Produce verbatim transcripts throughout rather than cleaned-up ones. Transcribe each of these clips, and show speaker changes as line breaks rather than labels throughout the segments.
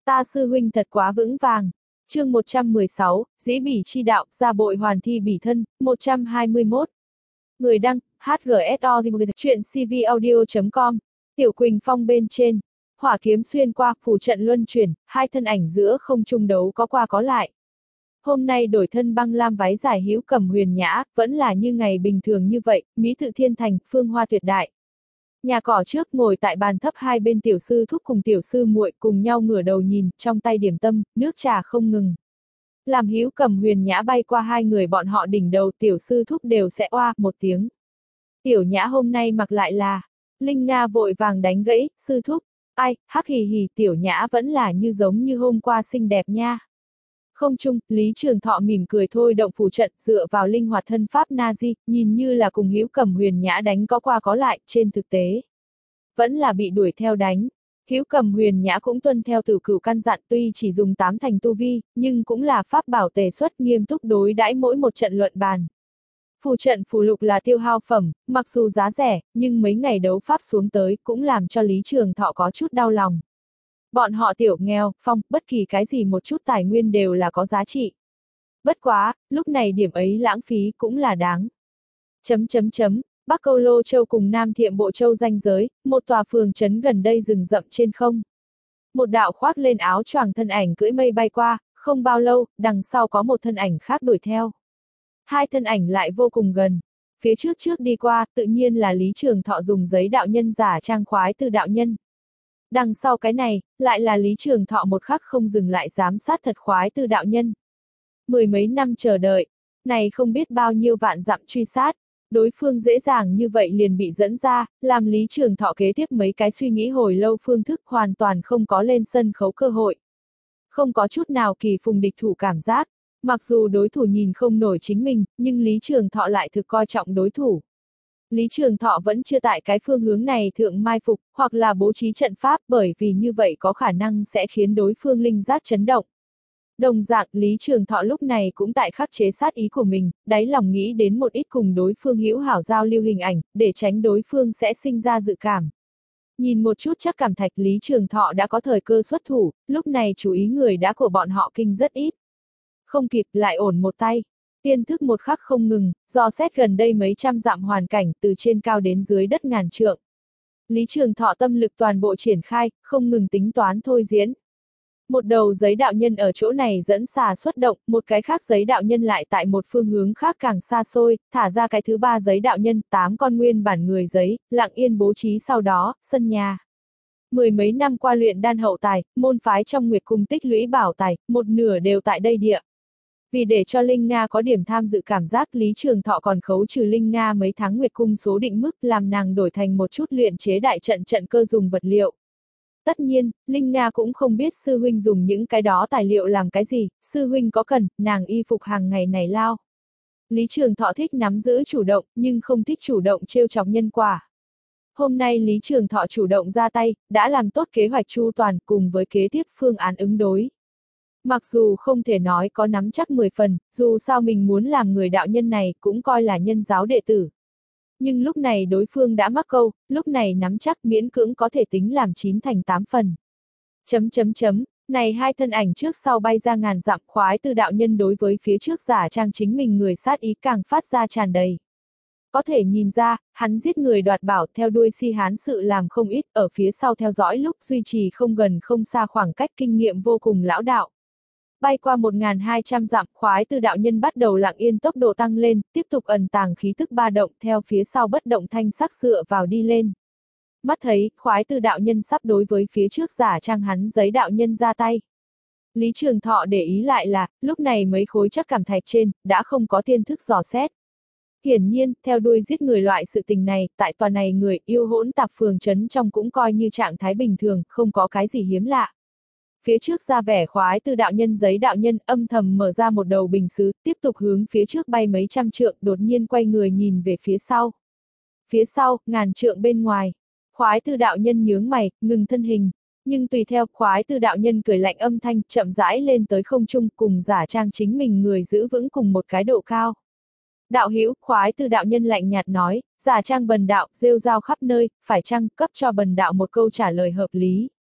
Ta sư huynh thật quá vững vàng. Chương một trăm mười sáu, dĩ bỉ chi đạo, gia bội hoàn thi bỉ thân, một trăm hai mươi mốt. Người đăng, hát giê ét o, chuyện cvaudio chấm com, Tiểu Quỳnh Phong bên trên. Hỏa kiếm xuyên qua, phù trận luân chuyển, hai thân ảnh giữa không trung đấu có qua có lại. Hôm nay đổi thân băng lam váy dài hữu cầm huyền nhã, vẫn là như ngày bình thường như vậy, mỹ tự thiên thành, phương hoa tuyệt đại. Nhà cỏ trước ngồi tại bàn thấp hai bên tiểu sư thúc cùng tiểu sư muội cùng nhau ngửa đầu nhìn, trong tay điểm tâm, nước trà không ngừng. Làm hữu cầm huyền nhã bay qua hai người bọn họ đỉnh đầu, tiểu sư thúc đều sẽ oa một tiếng. Tiểu nhã hôm nay mặc lại là, Linh Nga vội vàng đánh gãy, sư thúc, ai, hắc hì hì, tiểu nhã vẫn là như giống như hôm qua xinh đẹp nha. Không chung, Lý Trường Thọ mỉm cười thôi động phù trận, dựa vào linh hoạt thân pháp Nazi, nhìn như là cùng hữu cầm huyền nhã đánh có qua có lại, trên thực tế vẫn là bị đuổi theo đánh. Hữu cầm huyền nhã cũng tuân theo tử cửu căn dặn, tuy chỉ dùng tám thành tu vi, nhưng cũng là pháp bảo tề xuất, nghiêm túc đối đãi mỗi một trận luận bàn. Phù trận phù lục là tiêu hao phẩm, mặc dù giá rẻ, nhưng mấy ngày đấu pháp xuống tới cũng làm cho Lý Trường Thọ có chút đau lòng. Bọn họ tiểu nghèo, phong, bất kỳ cái gì một chút tài nguyên đều là có giá trị. Bất quá, lúc này điểm ấy lãng phí cũng là đáng. Chấm chấm chấm, Bắc Câu Lô Châu cùng Nam Thiệm Bộ Châu ranh giới, một tòa phường trấn gần đây rừng rậm trên không. Một đạo khoác lên áo choàng thân ảnh cưỡi mây bay qua, không bao lâu, đằng sau có một thân ảnh khác đuổi theo. Hai thân ảnh lại vô cùng gần. Phía trước trước đi qua, tự nhiên là Lý Trường Thọ dùng giấy đạo nhân giả trang khoái từ đạo nhân. Đằng sau cái này, lại là Lý Trường Thọ một khắc không dừng lại giám sát thật khoái từ đạo nhân. Mười mấy năm chờ đợi, này không biết bao nhiêu vạn dặm truy sát, đối phương dễ dàng như vậy liền bị dẫn ra, làm Lý Trường Thọ kế tiếp mấy cái suy nghĩ hồi lâu phương thức hoàn toàn không có lên sân khấu cơ hội. Không có chút nào kỳ phùng địch thủ cảm giác, mặc dù đối thủ nhìn không nổi chính mình, nhưng Lý Trường Thọ lại thực coi trọng đối thủ. Lý Trường Thọ vẫn chưa tại cái phương hướng này thượng mai phục, hoặc là bố trí trận pháp, bởi vì như vậy có khả năng sẽ khiến đối phương linh giác chấn động. Đồng dạng, Lý Trường Thọ lúc này cũng tại khắc chế sát ý của mình, đáy lòng nghĩ đến một ít cùng đối phương hữu hảo giao lưu hình ảnh, để tránh đối phương sẽ sinh ra dự cảm. Nhìn một chút chắc cảm thạch Lý Trường Thọ đã có thời cơ xuất thủ, lúc này chú ý người đã của bọn họ kinh rất ít. Không kịp, lại ổn một tay. Tiên thức một khắc không ngừng, dò xét gần đây mấy trăm dặm hoàn cảnh, từ trên cao đến dưới đất ngàn trượng. Lý Trường Thọ tâm lực toàn bộ triển khai, không ngừng tính toán thôi diễn. Một đầu giấy đạo nhân ở chỗ này dẫn xà xuất động, một cái khác giấy đạo nhân lại tại một phương hướng khác càng xa xôi, thả ra cái thứ ba giấy đạo nhân, tám con nguyên bản người giấy, lặng yên bố trí sau đó, sân nhà. Mười mấy năm qua luyện đan hậu tài, môn phái trong Nguyệt Cung tích lũy bảo tài, một nửa đều tại đây địa. Vì để cho Linh Nga có điểm tham dự cảm giác, Lý Trường Thọ còn khấu trừ Linh Nga mấy tháng Nguyệt Cung số định mức, làm nàng đổi thành một chút luyện chế đại trận trận cơ dùng vật liệu. Tất nhiên, Linh Nga cũng không biết sư huynh dùng những cái đó tài liệu làm cái gì, sư huynh có cần, nàng y phục hàng ngày này lao. Lý Trường Thọ thích nắm giữ chủ động, nhưng không thích chủ động trêu chọc nhân quả. Hôm nay Lý Trường Thọ chủ động ra tay, đã làm tốt kế hoạch chu toàn cùng với kế tiếp phương án ứng đối. Mặc dù không thể nói có nắm chắc mười phần, dù sao mình muốn làm người đạo nhân này cũng coi là nhân giáo đệ tử. Nhưng lúc này đối phương đã mắc câu, lúc này nắm chắc miễn cưỡng có thể tính làm chín thành tám phần. Chấm chấm chấm, này hai thân ảnh trước sau bay ra ngàn dặm, khoái từ đạo nhân đối với phía trước giả trang chính mình người sát ý càng phát ra tràn đầy. Có thể nhìn ra, hắn giết người đoạt bảo theo đuôi si hán sự làm không ít, ở phía sau theo dõi lúc duy trì không gần không xa khoảng cách kinh nghiệm vô cùng lão đạo. Bay qua một nghìn hai trăm dặm, khoái từ đạo nhân bắt đầu lặng yên tốc độ tăng lên, tiếp tục ẩn tàng khí tức ba động theo phía sau bất động thanh sắc dựa vào đi lên. Mắt thấy, khoái từ đạo nhân sắp đối với phía trước giả trang hắn giấy đạo nhân ra tay. Lý Trường Thọ để ý lại là, lúc này mấy khối chắc cảm thạch trên, đã không có tiên thức dò xét. Hiển nhiên, theo đuôi giết người loại sự tình này, tại tòa này người yêu hỗn tạp phường trấn trong cũng coi như trạng thái bình thường, không có cái gì hiếm lạ. Phía trước ra vẻ khoái từ đạo nhân giấy đạo nhân âm thầm mở ra một đầu bình sứ, tiếp tục hướng phía trước bay mấy trăm trượng, đột nhiên quay người nhìn về phía sau. Phía sau, ngàn trượng bên ngoài, khoái từ đạo nhân nhướng mày, ngừng thân hình, nhưng tùy theo khoái từ đạo nhân cười lạnh âm thanh, chậm rãi lên tới không trung cùng giả trang chính mình người giữ vững cùng một cái độ cao. Đạo hữu, khoái từ đạo nhân lạnh nhạt nói, giả trang bần đạo, rêu rao khắp nơi, phải chăng cấp cho bần đạo một câu trả lời hợp lý.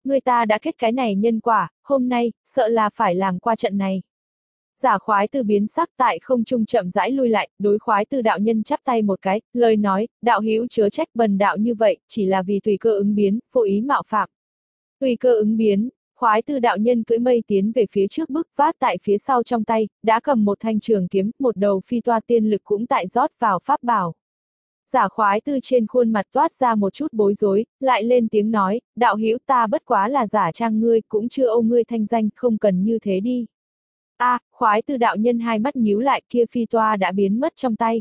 Người ta đã kết cái này nhân quả, hôm nay, sợ là phải làm qua trận này. Giả khoái tư biến sắc tại không trung chậm rãi lui lại, đối khoái tư đạo nhân chắp tay một cái, lời nói, đạo hữu chớ trách bần đạo như vậy, chỉ là vì tùy cơ ứng biến, vô ý mạo phạm. Tùy cơ ứng biến, khoái tư đạo nhân cưỡi mây tiến về phía trước bước vác tại phía sau trong tay, đã cầm một thanh trường kiếm, một đầu phi toa tiên lực cũng tại rót vào pháp bảo. Giả khoái tư trên khuôn mặt toát ra một chút bối rối, lại lên tiếng nói, đạo hữu ta bất quá là giả trang ngươi, cũng chưa âu ngươi thanh danh, không cần như thế đi. A, à, khoái tư đạo nhân hai mắt nhíu lại, kia phi toa đã biến mất trong tay.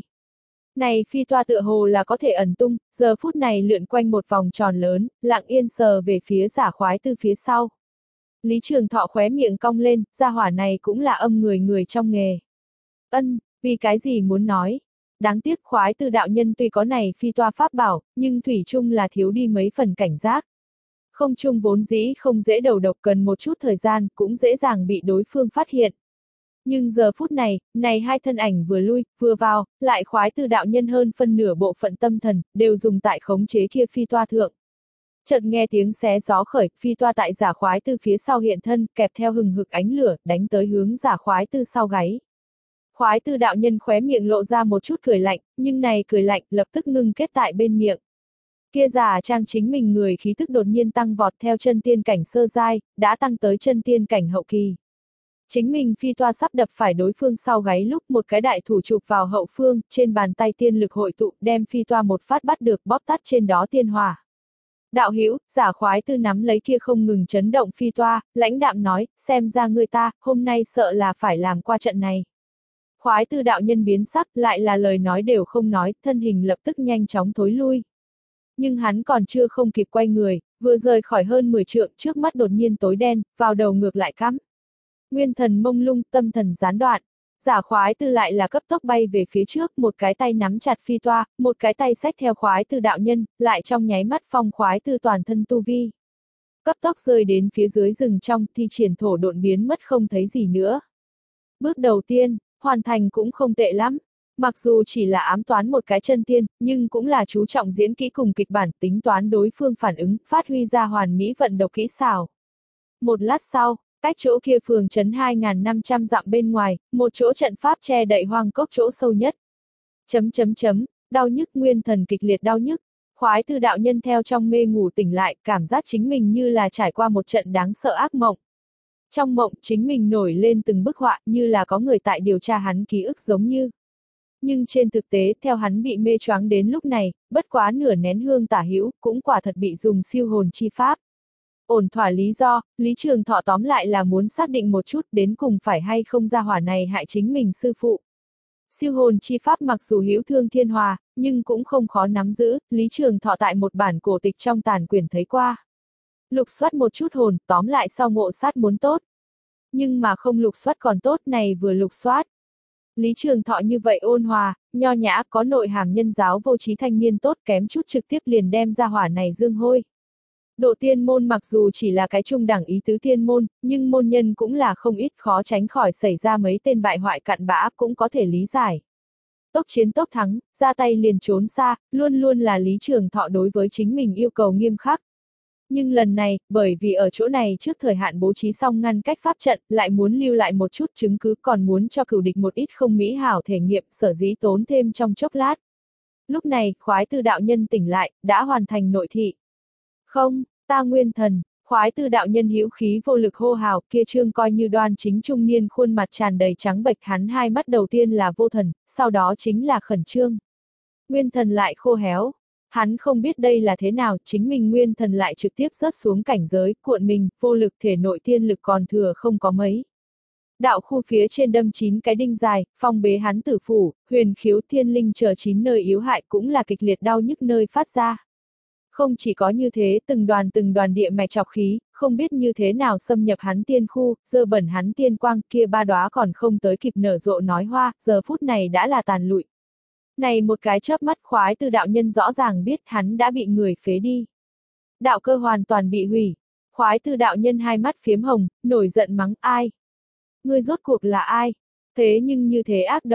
Này phi toa tựa hồ là có thể ẩn tung, giờ phút này lượn quanh một vòng tròn lớn, lặng yên sờ về phía giả khoái tư phía sau. Lý Trường Thọ khóe miệng cong lên, gia hỏa này cũng là âm người người trong nghề. Ân, vì cái gì muốn nói? Đáng tiếc khoái tư đạo nhân tuy có này phi toa pháp bảo, nhưng thủy chung là thiếu đi mấy phần cảnh giác. Không chung vốn dĩ không dễ đầu độc, cần một chút thời gian, cũng dễ dàng bị đối phương phát hiện. Nhưng giờ phút này, này hai thân ảnh vừa lui, vừa vào, lại khoái tư đạo nhân hơn phân nửa bộ phận tâm thần, đều dùng tại khống chế kia phi toa thượng. Chợt nghe tiếng xé gió khởi, phi toa tại giả khoái tư phía sau hiện thân, kẹp theo hừng hực ánh lửa, đánh tới hướng giả khoái tư sau gáy. Khoái tư đạo nhân khóe miệng lộ ra một chút cười lạnh, nhưng này cười lạnh lập tức ngưng kết tại bên miệng. Kia giả trang chính mình người khí tức đột nhiên tăng vọt theo chân tiên cảnh sơ giai, đã tăng tới chân tiên cảnh hậu kỳ. Chính mình phi toa sắp đập phải đối phương sau gáy lúc một cái đại thủ chụp vào hậu phương, trên bàn tay tiên lực hội tụ, đem phi toa một phát bắt được bóp tắt trên đó tiên hỏa. Đạo hữu, giả khoái tư nắm lấy kia không ngừng chấn động phi toa, lãnh đạm nói, xem ra người ta, hôm nay sợ là phải làm qua trận này. Khoái tư đạo nhân biến sắc, lại là lời nói đều không nói, thân hình lập tức nhanh chóng thối lui. Nhưng hắn còn chưa không kịp quay người, vừa rời khỏi hơn mười trượng, trước mắt đột nhiên tối đen, vào đầu ngược lại cắm. Nguyên thần mông lung, tâm thần gián đoạn. Giả khoái tư lại là cấp tốc bay về phía trước, một cái tay nắm chặt phi toa, một cái tay xách theo khoái tư đạo nhân, lại trong nháy mắt phong khoái tư toàn thân tu vi. Cấp tốc rơi đến phía dưới rừng trong, thi triển thổ độn biến mất không thấy gì nữa. Bước đầu tiên, hoàn thành cũng không tệ lắm. Mặc dù chỉ là ám toán một cái chân tiên, nhưng cũng là chú trọng diễn kỹ cùng kịch bản, tính toán đối phương phản ứng, phát huy ra hoàn mỹ vận độc kỹ xảo. Một lát sau, cách chỗ kia phường trấn hai nghìn năm trăm dặm bên ngoài, một chỗ trận pháp che đậy hoang cốc chỗ sâu nhất. Chấm chấm chấm, đau nhức nguyên thần kịch liệt đau nhức. Khoái tư đạo nhân theo trong mê ngủ tỉnh lại, cảm giác chính mình như là trải qua một trận đáng sợ ác mộng. Trong mộng, chính mình nổi lên từng bức họa như là có người tại điều tra hắn ký ức giống như. Nhưng trên thực tế, theo hắn bị mê choáng đến lúc này, bất quá nửa nén hương tả hữu, cũng quả thật bị dùng siêu hồn chi pháp. Ổn thỏa lý do, Lý Trường Thọ tóm lại là muốn xác định một chút đến cùng phải hay không gia hỏa này hại chính mình sư phụ. Siêu hồn chi pháp mặc dù hữu thương thiên hòa, nhưng cũng không khó nắm giữ, Lý Trường Thọ tại một bản cổ tịch trong tàn quyển thấy qua. Lục soát một chút hồn, tóm lại sau ngộ sát muốn tốt. Nhưng mà không lục soát còn tốt, này vừa lục soát. Lý Trường Thọ như vậy ôn hòa, nho nhã, có nội hàm nhân giáo vô trí thanh niên tốt, kém chút trực tiếp liền đem ra hỏa này dương hôi. Độ tiên môn mặc dù chỉ là cái trung đẳng ý tứ tiên môn, nhưng môn nhân cũng là không ít, khó tránh khỏi xảy ra mấy tên bại hoại cặn bã, cũng có thể lý giải. Tốc chiến tốc thắng, ra tay liền trốn xa, luôn luôn là Lý Trường Thọ đối với chính mình yêu cầu nghiêm khắc. Nhưng lần này, bởi vì ở chỗ này trước thời hạn bố trí xong ngăn cách pháp trận, lại muốn lưu lại một chút chứng cứ, còn muốn cho cửu địch một ít không mỹ hảo thể nghiệm, sở dĩ tốn thêm trong chốc lát. Lúc này, khoái tư đạo nhân tỉnh lại, đã hoàn thành nội thị. Không, ta nguyên thần, khoái tư đạo nhân hữu khí vô lực hô hào, kia trương coi như đoan chính trung niên khuôn mặt tràn đầy trắng bệch, hắn hai mắt đầu tiên là vô thần, sau đó chính là khẩn trương. Nguyên thần lại khô héo. Hắn không biết đây là thế nào, chính mình nguyên thần lại trực tiếp rớt xuống cảnh giới, cuộn mình, vô lực thể nội tiên lực còn thừa không có mấy. Đạo khu phía trên đâm chín cái đinh dài, phong bế hắn tử phủ, huyền khiếu thiên linh chờ chín nơi yếu hại cũng là kịch liệt đau nhức nơi phát ra. Không chỉ có như thế, từng đoàn từng đoàn địa mạch trọc khí, không biết như thế nào xâm nhập hắn tiên khu, dơ bẩn hắn tiên quang, kia ba đóa còn không tới kịp nở rộ nói hoa, giờ phút này đã là tàn lụi. Này một cái chớp mắt khoái tư đạo nhân rõ ràng biết hắn đã bị người phế đi. Đạo cơ hoàn toàn bị hủy. Khoái tư đạo nhân hai mắt phiếm hồng, nổi giận mắng ai. Ngươi rốt cuộc là ai? Thế nhưng như thế ác độc.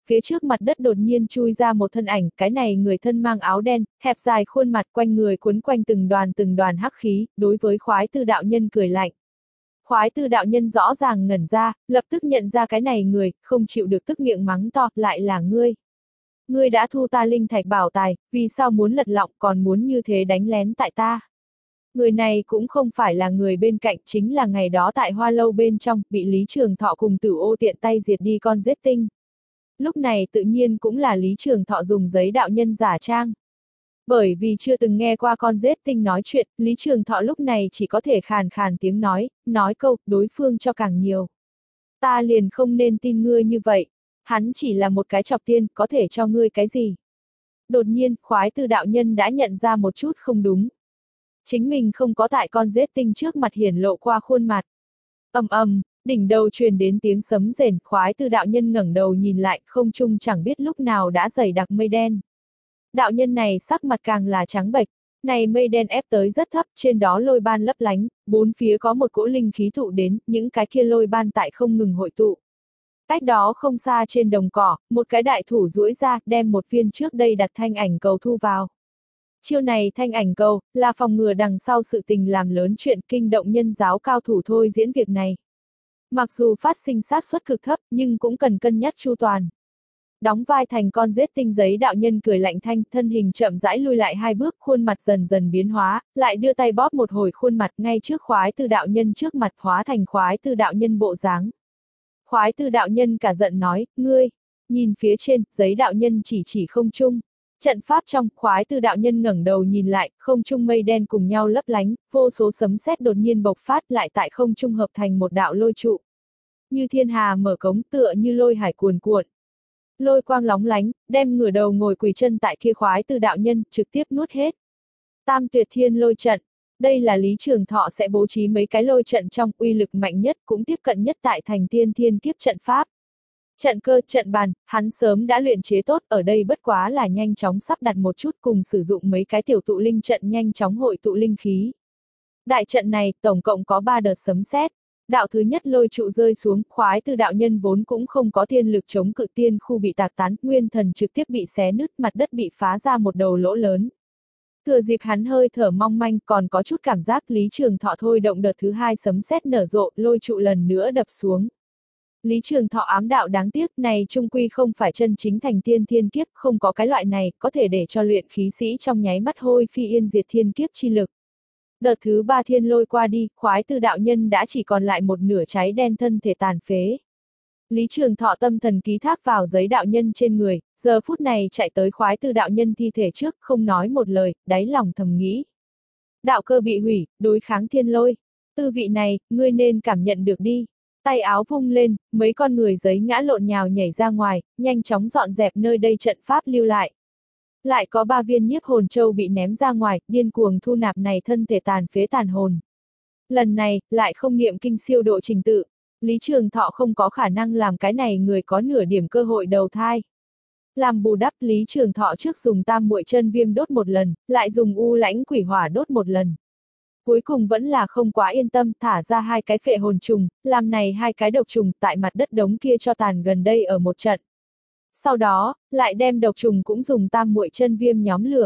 phía trước mặt đất đột nhiên chui ra một thân ảnh, cái này người thân mang áo đen, hẹp dài khuôn mặt, quanh người cuốn quanh từng đoàn từng đoàn hắc khí, đối với khoái tư đạo nhân cười lạnh. Khoái tư đạo nhân rõ ràng ngẩn ra, lập tức nhận ra cái này người, không chịu được tức miệng mắng to, lại là ngươi. Ngươi đã thu ta linh thạch bảo tài, vì sao muốn lật lọng còn muốn như thế đánh lén tại ta? Người này cũng không phải là người bên cạnh, chính là ngày đó tại Hoa Lâu bên trong, bị Lý Trường Thọ cùng Tử Ô tiện tay diệt đi con giết tinh. Lúc này tự nhiên cũng là Lý Trường Thọ dùng giấy đạo nhân giả trang. Bởi vì chưa từng nghe qua con giết tinh nói chuyện, Lý Trường Thọ lúc này chỉ có thể khàn khàn tiếng nói, nói câu, đối phương cho càng nhiều. Ta liền không nên tin ngươi như vậy, hắn chỉ là một cái chọc tiên, có thể cho ngươi cái gì? Đột nhiên, khoái tư đạo nhân đã nhận ra một chút không đúng. Chính mình không có tại con giết tinh trước mặt hiển lộ qua khuôn mặt. Ầm ầm, đỉnh đầu truyền đến tiếng sấm rền, khoái tư đạo nhân ngẩng đầu nhìn lại, không trung chẳng biết lúc nào đã dày đặc mây đen. Đạo nhân này sắc mặt càng là trắng bệch, này mây đen ép tới rất thấp, trên đó lôi ban lấp lánh, bốn phía có một cỗ linh khí tụ đến, những cái kia lôi ban tại không ngừng hội tụ. Cách đó không xa trên đồng cỏ, một cái đại thủ duỗi ra, đem một viên trước đây đặt thanh ảnh cầu thu vào. Chiêu này thanh ảnh cầu, là phòng ngừa đằng sau sự tình làm lớn chuyện kinh động nhân giáo cao thủ thôi diễn việc này. Mặc dù phát sinh xác suất cực thấp, nhưng cũng cần cân nhắc chu toàn. Đóng vai thành con giết tinh giấy đạo nhân cười lạnh thanh, thân hình chậm rãi lui lại hai bước, khuôn mặt dần dần biến hóa, lại đưa tay bóp một hồi khuôn mặt ngay trước khoái tư đạo nhân trước mặt hóa thành khoái tư đạo nhân bộ dáng. Khoái tư đạo nhân cả giận nói, ngươi, nhìn phía trên, giấy đạo nhân chỉ chỉ không trung. Trận pháp trong, khoái tư đạo nhân ngẩng đầu nhìn lại, không trung mây đen cùng nhau lấp lánh, vô số sấm sét đột nhiên bộc phát lại tại không trung hợp thành một đạo lôi trụ. Như thiên hà mở cống tựa như lôi hải cuồn cuộn. Lôi quang lóng lánh, đem ngửa đầu ngồi quỳ chân tại kia khoái tư đạo nhân, trực tiếp nuốt hết. Tam tuyệt thiên lôi trận. Đây là Lý Trường Thọ sẽ bố trí mấy cái lôi trận trong uy lực mạnh nhất cũng tiếp cận nhất tại thành tiên thiên kiếp trận pháp. Trận cơ, trận bàn, hắn sớm đã luyện chế tốt, ở đây bất quá là nhanh chóng sắp đặt một chút cùng sử dụng mấy cái tiểu tụ linh trận nhanh chóng hội tụ linh khí. Đại trận này, tổng cộng có ba đợt sấm sét. Đạo thứ nhất lôi trụ rơi xuống, khoái tư đạo nhân vốn cũng không có tiên lực chống cự tiên khu bị tạc tán, nguyên thần trực tiếp bị xé nứt, mặt đất bị phá ra một đầu lỗ lớn. Thừa dịp hắn hơi thở mong manh, còn có chút cảm giác Lý Trường Thọ thôi động đợt thứ hai sấm sét nở rộ, lôi trụ lần nữa đập xuống. Lý Trường Thọ ám đạo đáng tiếc, này trung quy không phải chân chính thành tiên thiên kiếp, không có cái loại này, có thể để cho luyện khí sĩ trong nháy mắt hôi phi yên diệt thiên kiếp chi lực. Đợt thứ ba thiên lôi qua đi, khoái tư đạo nhân đã chỉ còn lại một nửa cháy đen thân thể tàn phế. Lý Trường Thọ tâm thần ký thác vào giấy đạo nhân trên người, giờ phút này chạy tới khoái tư đạo nhân thi thể trước, không nói một lời, đáy lòng thầm nghĩ. Đạo cơ bị hủy, đối kháng thiên lôi. Tư vị này, ngươi nên cảm nhận được đi. Tay áo vung lên, mấy con người giấy ngã lộn nhào nhảy ra ngoài, nhanh chóng dọn dẹp nơi đây trận pháp lưu lại. Lại có ba viên nhiếp hồn châu bị ném ra ngoài, điên cuồng thu nạp này thân thể tàn phế tàn hồn. Lần này, lại không niệm kinh siêu độ trình tự. Lý Trường Thọ không có khả năng làm cái này người có nửa điểm cơ hội đầu thai. Làm bù đắp, Lý Trường Thọ trước dùng tam muội chân viêm đốt một lần, lại dùng u lãnh quỷ hỏa đốt một lần. Cuối cùng vẫn là không quá yên tâm, thả ra hai cái phệ hồn trùng, làm này hai cái độc trùng tại mặt đất đống kia cho tàn gần đây ở một trận. Sau đó, lại đem độc trùng cũng dùng tam muội chân viêm nhóm lửa.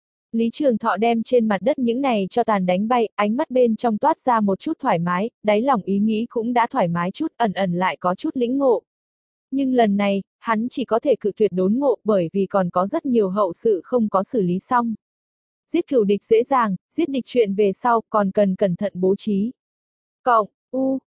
Lý Trường Thọ đem trên mặt đất những này cho tàn đánh bay, ánh mắt bên trong toát ra một chút thoải mái, đáy lòng ý nghĩ cũng đã thoải mái chút, ẩn ẩn lại có chút lĩnh ngộ. Nhưng lần này, hắn chỉ có thể cự tuyệt đốn ngộ bởi vì còn có rất nhiều hậu sự không có xử lý xong. Giết cửu địch dễ dàng, giết địch chuyện về sau còn cần cẩn thận bố trí. Cộng, U,